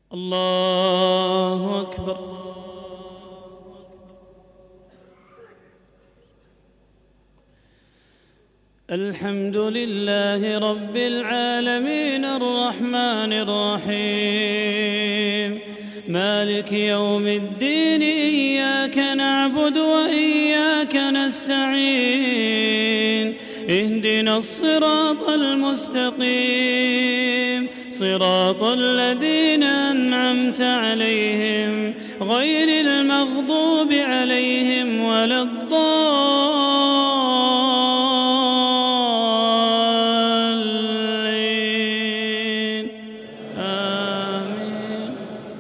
الله أكبر. الحمد لله رب العالمين الرحمن الرحيم مالك يوم الدين إياك نعبد وإياك نستعين اهدنا الصراط المستقيم صراط الذين أنعمت عليهم غير المغضوب عليهم ولا الضالين آمين.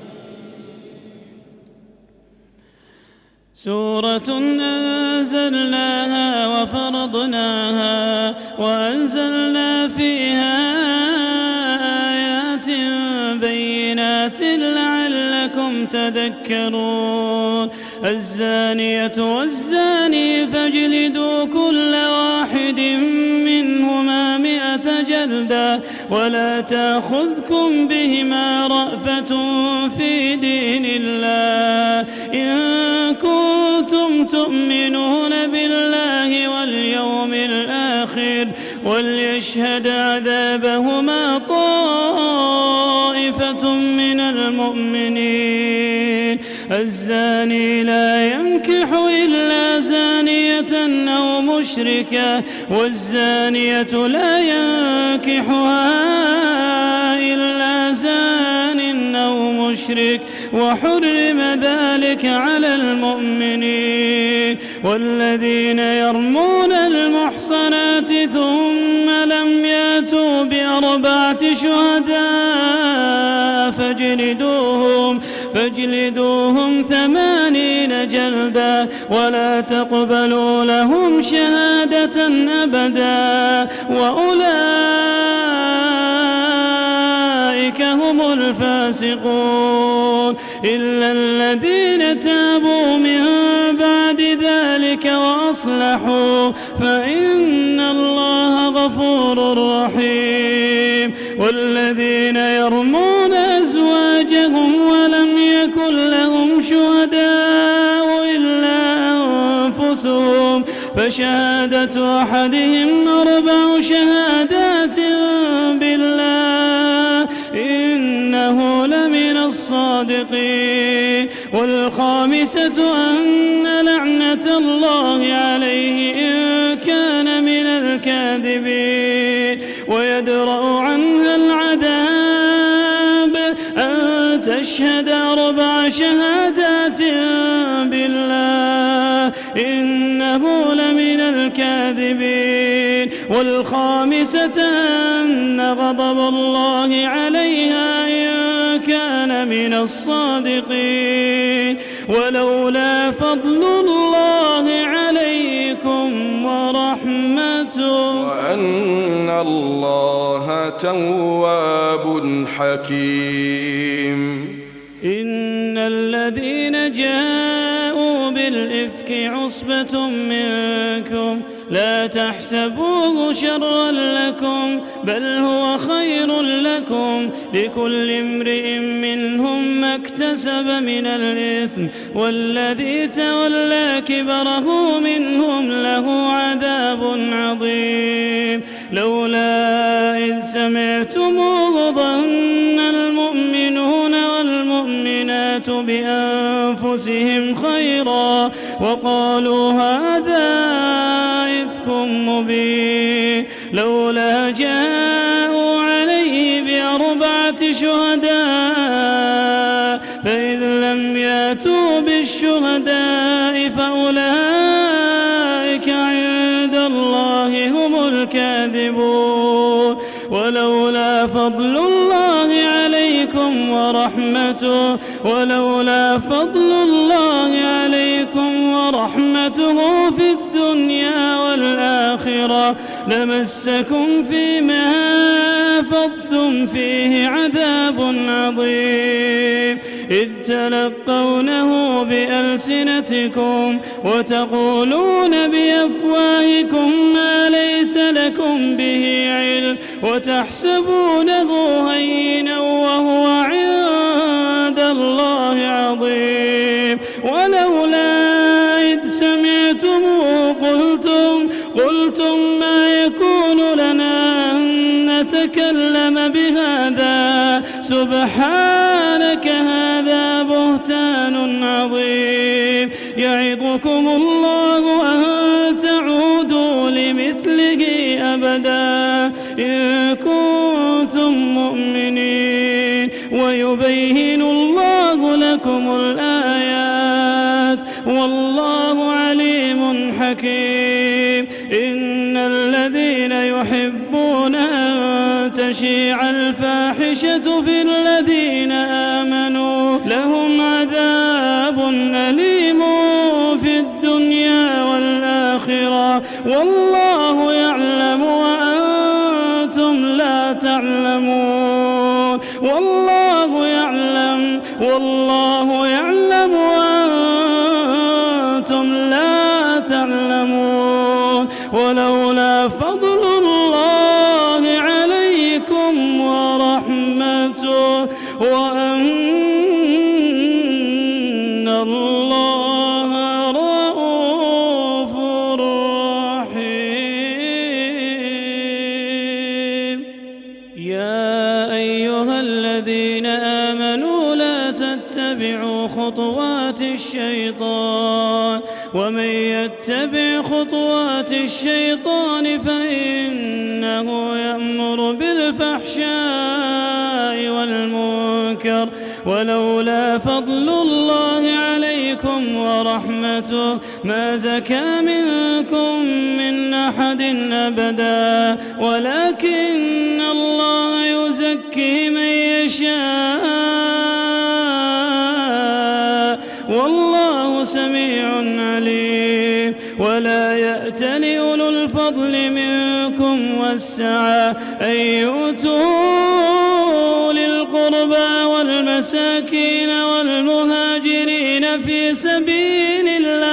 سورة أنزلناها وفرضناها وأنزلنا فيها آيات بينات لعلكم تذكرون. الزانية والزاني فاجلدوا كل واحد منهما 100 جلدة ولا تأخذكم بهما رأفة في دين الله إن كنتم تؤمنون بالله واليوم الآخر وليشهد عذابهما طائفة من المؤمنين. الزاني لا ينكح إلا زانية أو مشركة والزانية لا ينكحها إلا زان أو مشرك وحرم ذلك على المؤمنين. والذين يرمون المحصنات ثم لم يأتوا ب4 شهداء فاجلدوهم 80 جلدة ولا تقبلوا لهم شهادة أبدا وأولئك هم الفاسقون إلا الذين تابوا من بعد ذلك وأصلحوا فإن الله غفور رحيم. والذين يرمون أزواجهم ولم يكن لهم شهداء إلا أنفسهم فشهادة أحدهم 4 شهادات بالله إنه لمن الصادقين. والخامسة أن لعنة الله عليه إن كان من الكاذبين. ويدرأ عنها العذاب أن تشهد 4 شهادات بالله إنه لمن الكاذبين. والخامسة أن غضب الله عليها إن كان من الصادقين. ولولا فضل الله عليكم ورحمته وأن الله تواب حكيم. إن الذين جاءوا بالإفك عصبة منكم لا تحسبوه شرا لكم بل هو خير لكم لكل امرئ منهم ما اكتسب من الإثم والذي تولى كبره منهم له عذاب عظيم. لولا إذ سمعتموه ظن المؤمنون والمؤمنات بأنفسهم خيرا وقالوا هذا إفك مبين. لولا جاءوا عليه ب4 شهداء فإذ لم يأتوا بالشهداء فأولئك عند الله هم الكاذبون. ولولا فضل الله عليكم ورحمته في الدنيا والآخرة لمسكم فيما أفضتم فيه عذاب عظيم إذ تلقونه بألسنتكم وتقولون بأفواهكم ما ليس لكم به علم وتحسبونه هينا وهو عند سبحانك هذا بهتان عظيم. يعظكم الله أن تعودوا لمثله أبدا إن كنتم مؤمنين ويبين الله لكم الآيات والله عليم حكيم. إن الذين يحبون أن تشيع الفاحشة في الذين آمنوا لهم عذاب أليم في الدنيا والآخرة والله يعلم وأنتم لا تعلمون. والله يعلم وأنتم لا تعلمون. ولولا فضل الله عليكم ورحمته وأن الله رؤوف رحيم. يا أيها الذين آمنوا لا تتبعوا خطوات الشيطان ومن يتبع خطوات الشيطان فإنه يأمر بالفحشاء والمنكر. ولولا فضل الله عليكم ورحمته ما زكى منكم من أحد أبدا ولكن الله يزكي من يشاء والله سميع عليم. ولا يأتل أولو الفضل منكم والسعة أن يؤتوا للقربى والمساكين والمهاجرين في سبيل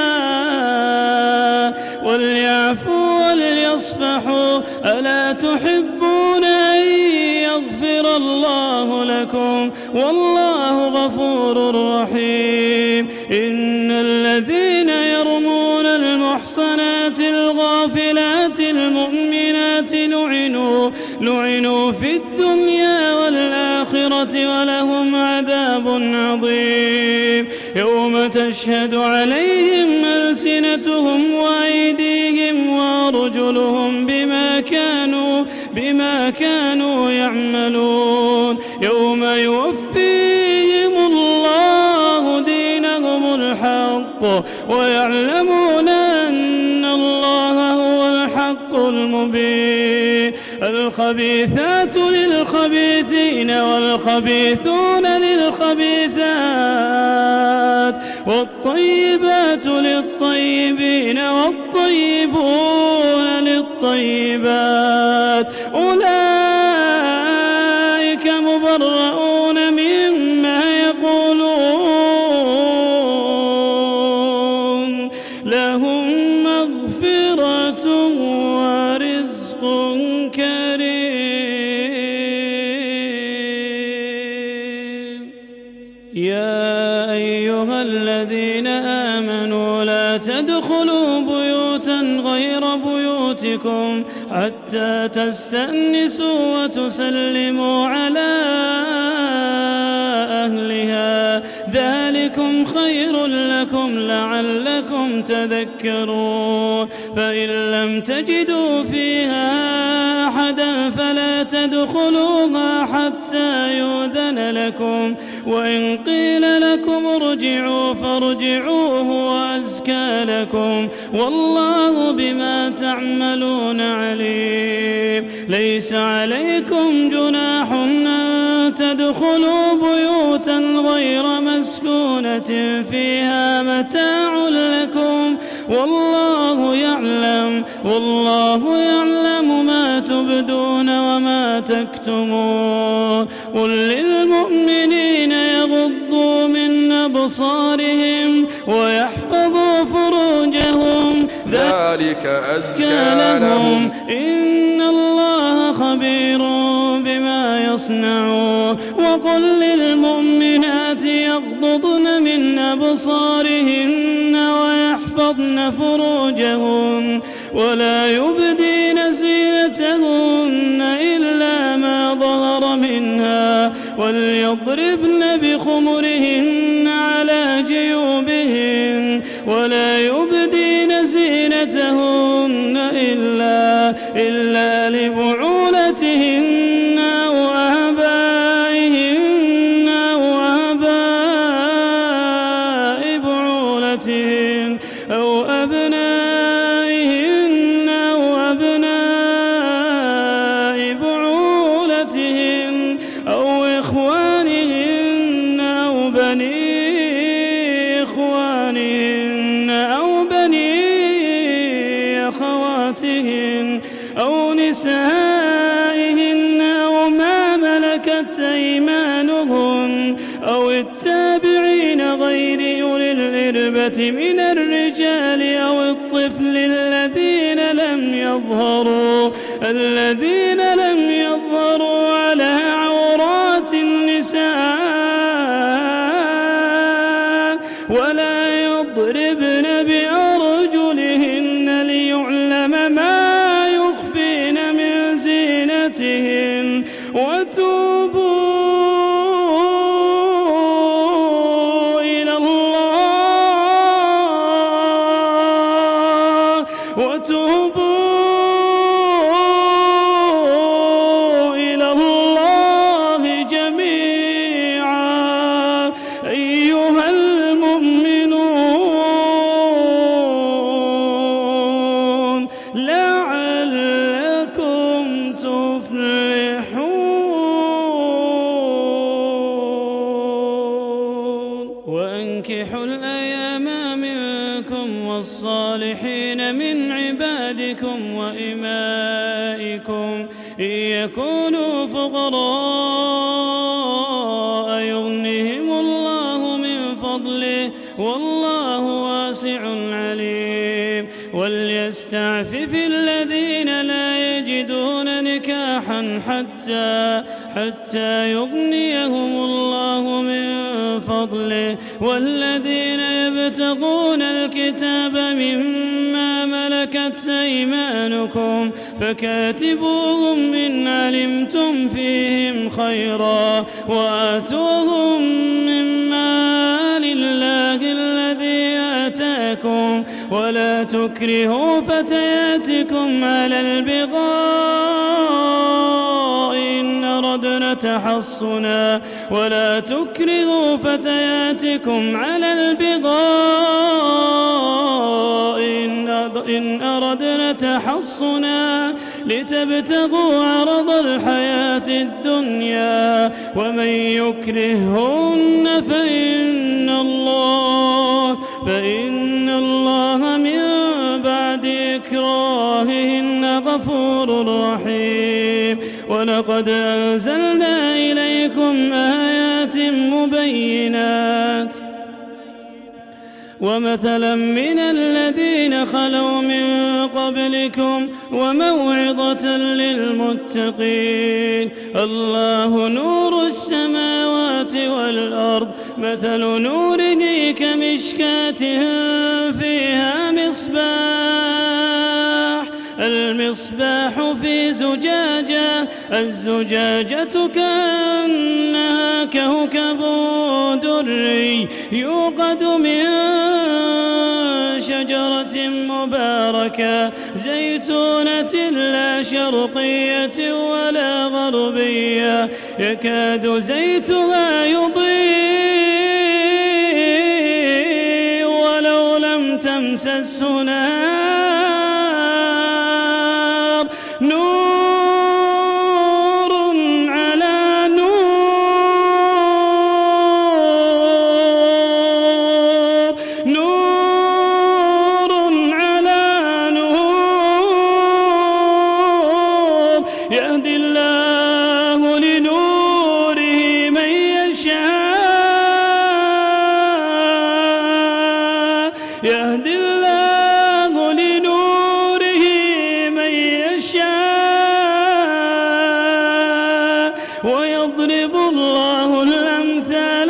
الله وليعفوا وليصفحوا ألا تحبون أن يغفر الله لكم والله غفور رحيم. إن الذين يرمون المحصنات الغافلات المؤمنات لعنوا في الدنيا والآخرة ولهم عذاب عظيم. يوم تشهد عليهم ألسنتهم وأيديهم وأرجلهم بما كانوا يعملون. يوم يوفيهم الله دينهم الحق ويعلمون أن الله هو الحق المبين. الخبيثات للخبيثين والخبيثون للخبيثات والطيبات للطيبين والطيبون للطيبات أولئك مبرؤون مما يقولون لهم مغفرة ورزق كريم. يا أيها الذين آمنوا لا تدخلوا بيوتا غير بيوتكم حتى تستأنسوا وتسلموا على أهلها ذلكم خير لكم لعلكم تذكرون. فإن لم تجدوا فيها أحدا فلا تدخلوها حتى يؤذن لكم وإن قيل لكم ارجعوا فارجعوا هو أزكى لكم والله بما تعملون عليم. ليس عليكم جناح أن تدخلوا بيوتا غير مسكونة فيها متاع لكم والله يعلم ما تبدون وما تكتمون. قل للمؤمنين يغضوا من أبصارهم ويحفظوا فروجهم ذلك أزكى لهم إن الله خبير بما يصنعون. وقل للمؤمنات يغضضن من أبصارهن ويحفظن فروجهن ولا يبدين زينتهن إلا ما ظهر منها وليضربن بخمرهن على جيوبهن ولا يبدين زينتهن إلا لبعولتهن وآبائهن وآباء بعولتهن أو أبنائهن وأبناء بعولتهن أو إخوانهن أو بني إخوانهن أو بني أخواتهن أو نسائهن أو ما ملكت أيمانهن أو التابعين غير أولي الإربة من الرجال أو الطفل الذين لم يظهروا على عورات النساء ولا يضربن بأرجلهن ليعلم ما يخفين من زينتهن وتوبوا إلى الله جميعا أيها المؤمنون لعلكم تفلحون. وأنكحوا الأيام منكم والصالحين من عبادكم وإمائكم إن يكونوا فقراء يغنهم الله من فضله والله واسع عليم. وليستعفف الذين لا يجدون نكاحا حتى يغنيهم الله من فضله والذين يبتغون الكتاب مما ملكت أيمانكم فكاتبوهم إن علمتم فيهم خيرا وآتوهم مما لله الذي آتاكم ولا تكرهوا فتياتكم على البغاء إن أردنا تحصنا ولا تكرهوا فتياتكم على البغاء إن أردنا تحصنا لتبتغوا عرض الحياة الدنيا ومن يكرههن فإن الله من بعد إكراههن غفور رحيم. ولقد أنزلنا إليكم آيات مبينات ومثلا من الذين خلوا من قبلكم وموعظة للمتقين. الله نور السماوات والأرض مثل نوره كمشكاة فيها المصباح في زجاجة الزجاجة كأنها كوكب دري يوقد من شجرة مباركة زيتونة لا شرقية ولا غربية يكاد زيتها يضيء ولو لم تمسسه نار نور على نور نور على نور يهدي الله لنوره من يشاء يهدي الله لنوره من يشاء ويضرب الله الأمثال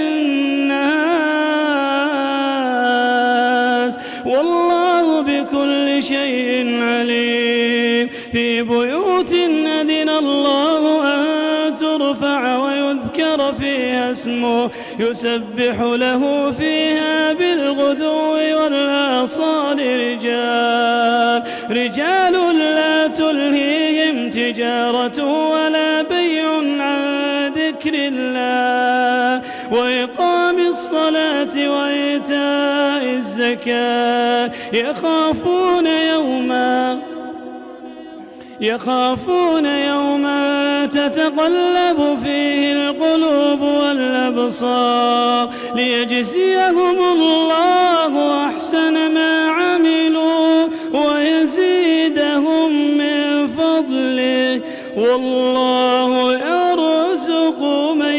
للناس والله بكل شيء عليم. في بيوت أذن الله أن ترفع ويذكر فيها اسمه يسبح له فيها بالغدو والآصال رجال لا تلهيهم تجارة ولا بيع عن ذكر الله وإقام الصلاة وإيتاء الزكاة يخافون يوما تتقلب فيه القلوب والأبصار ليجزيهم الله أحسن ما عملوا ويزيدهم من فضله والله يرزق من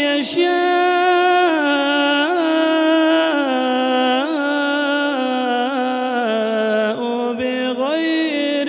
يشاء بغير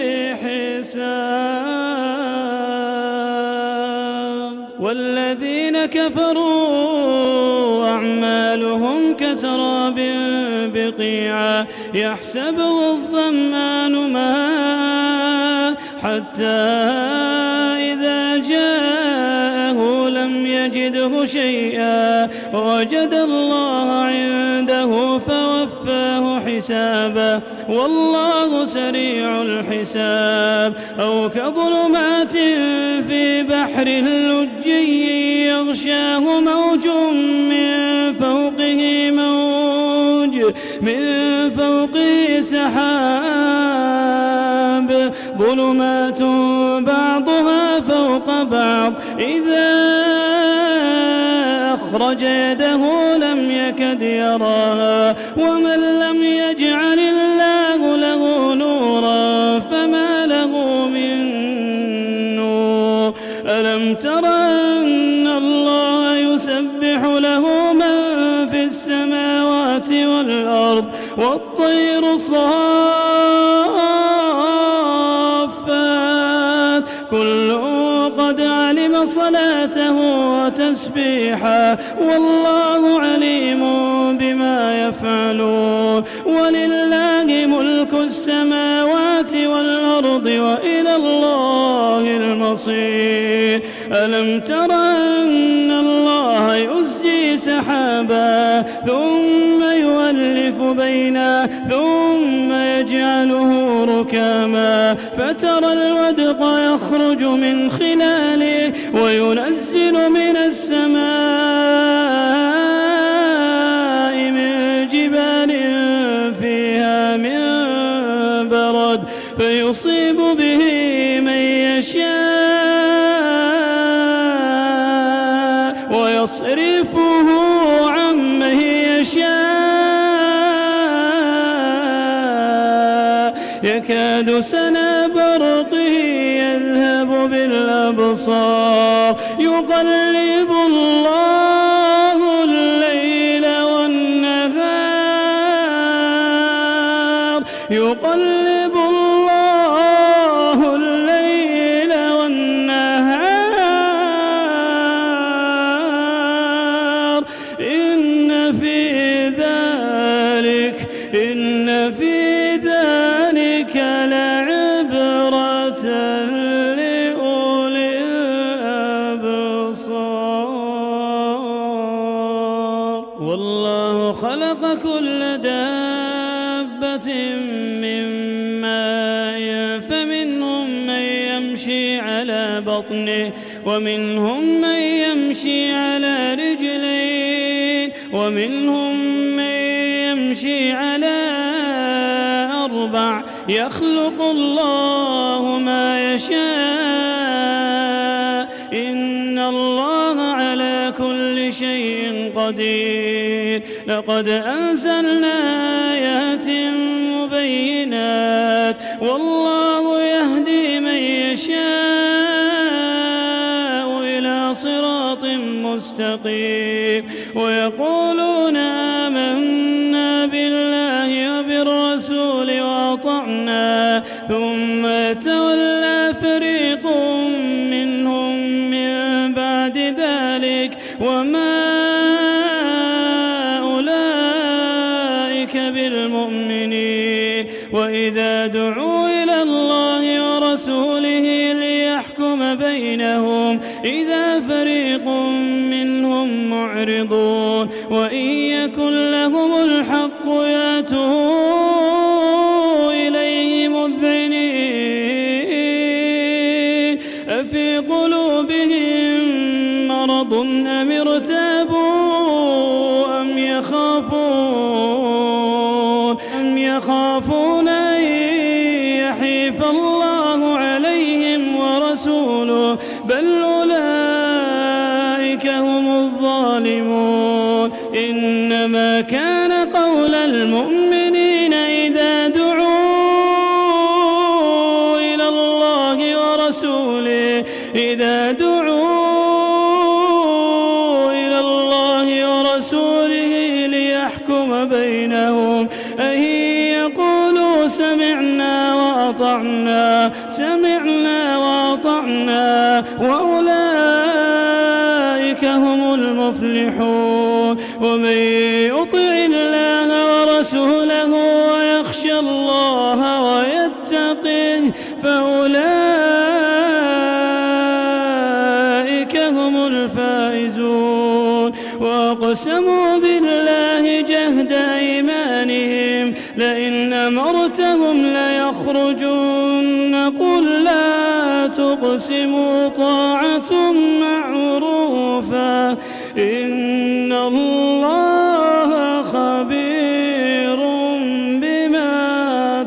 حساب. والذين كفروا أعمالهم كسراب بقيعة يحسبه الظمآن ماء حتى إذا جاءه لم يجده شيئا ووجد الله عنده فوفاه حسابه والله سريع الحساب. أو كظلمات في بحر لجي يغشاه موج من فوقه سحاب ظلمات بعضها فوق بعض إذا أخرج يده لم يكد يراها ومن لم يجعل الله له نورا فما له من نور. ألم تر أن الله يسبح له من في السماوات والأرض والطير صافات كل قد علم صلاته وتسبيحه والله عليم بما يفعلون. ولله ملك السماوات والأرض وإلى الله المصير. ألم تر أن الله يزجي سحابا ثم يؤلف بينه ثم يجعله ركاما فترى الودق يخرج من خلاله وينزل من السماء من جبال فيها من برد فيصيب به من يشاء ويصرفه عن من يشاء يكاد سنا برقه يذهب بالأبصار يقلب الله الليل والنهار إن في ذلك لعبرة لأولي الأبصار. والله خلق كل دابة من ماء فمنهم من يمشي على بطنه ومنهم من يمشي على رجلين ومنهم من يمشي على أربع يخلق الله ما يشاء إن الله على كل شيء قدير. لقد أنزلنا آيات مبينات والله يهدي من يشاء إلى صراط مستقيم. ويقولون آمنا بالله وبالرسول وأطعنا ثم يتولى فريق منهم من بعد ذلك وما أولئك بالمؤمنين. وإذا دعوا إلى الله ورسوله ليحكم بينهم إذا فريق منهم معرضون وإن يكن لهم الحق يأتوا إليه مذعنين أفي قلوبهم مرض أم ارتابوا أم يخافون أن يحيف الله عليهم ورسوله بل أولئك هم الظالمون إنما كان قول المؤمنين إذا دعوا إلى الله ورسوله ليحكم بينهم أن يقولوا سمعنا وأطعنا وأولئك هم المفلحون ومن يطع الله ورسوله ويخشى الله ويتقه فأولئك هم الفائزون وأقسموا بالله جهد أيمانهم لئن أمرتهم ليخرجون قل لا تقسموا طاعة معروفة إن الله خبير بما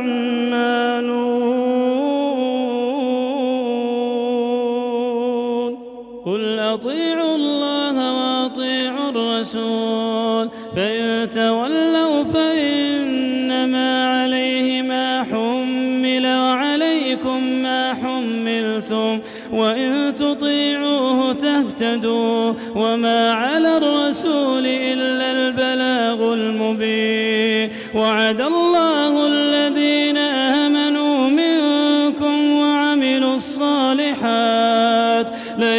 تعملون قل أطيعوا الله وأطيعوا الرسول فإن تولوا فإنما عليه ما حمل وعليكم ما حملتم وإن تطيعوه تهتدوا وما على الرسول إلا البلاغ المبين وعد الله الذين آمنوا منكم وعملوا الصالحات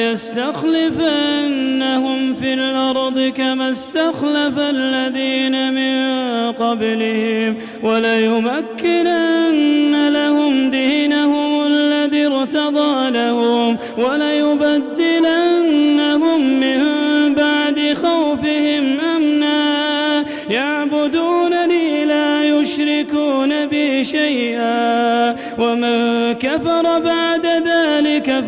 ليستخلفنهم في الأرض كما استخلف الذين من قبلهم وليمكنن لهم دينهم الذي ارتضى لهم وليبدلنهم من بعد خوفهم أمنا يعبدونني لا يشركون بي شيئا ومن كفر بعد ذلك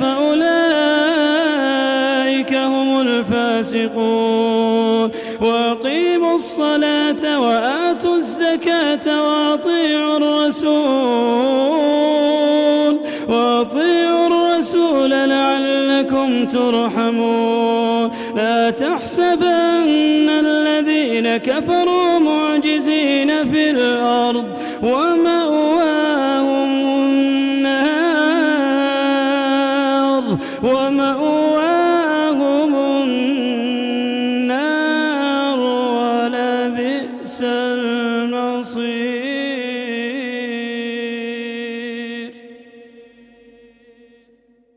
فأولئك هم الفاسقون وأقيموا الصلاة وآتوا الزكاة وأطيعوا الرسول لعلكم ترحمون لا تحسبن الذين كفروا معجزين في الأرض ومأواهم